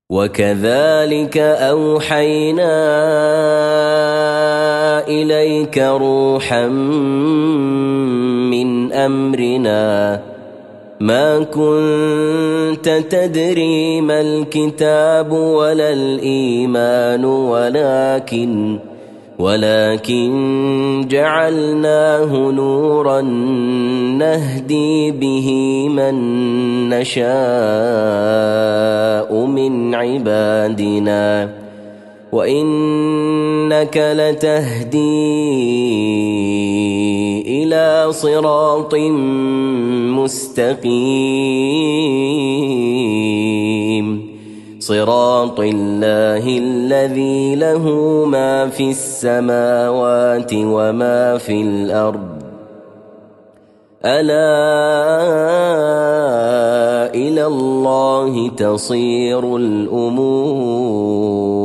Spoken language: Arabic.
وكذلك أوحينا إليك روحا من أمرنا ما كنت تدري ما الكتاب ولا الإيمان ولكن جعلناه نورا نهدي به من نشاء من عبادنا وإنك لتهدي إلى صراط مستقيم صراط الله الذي له ما في السماوات وما في الأرض ألا إلى الله تصير الأمور.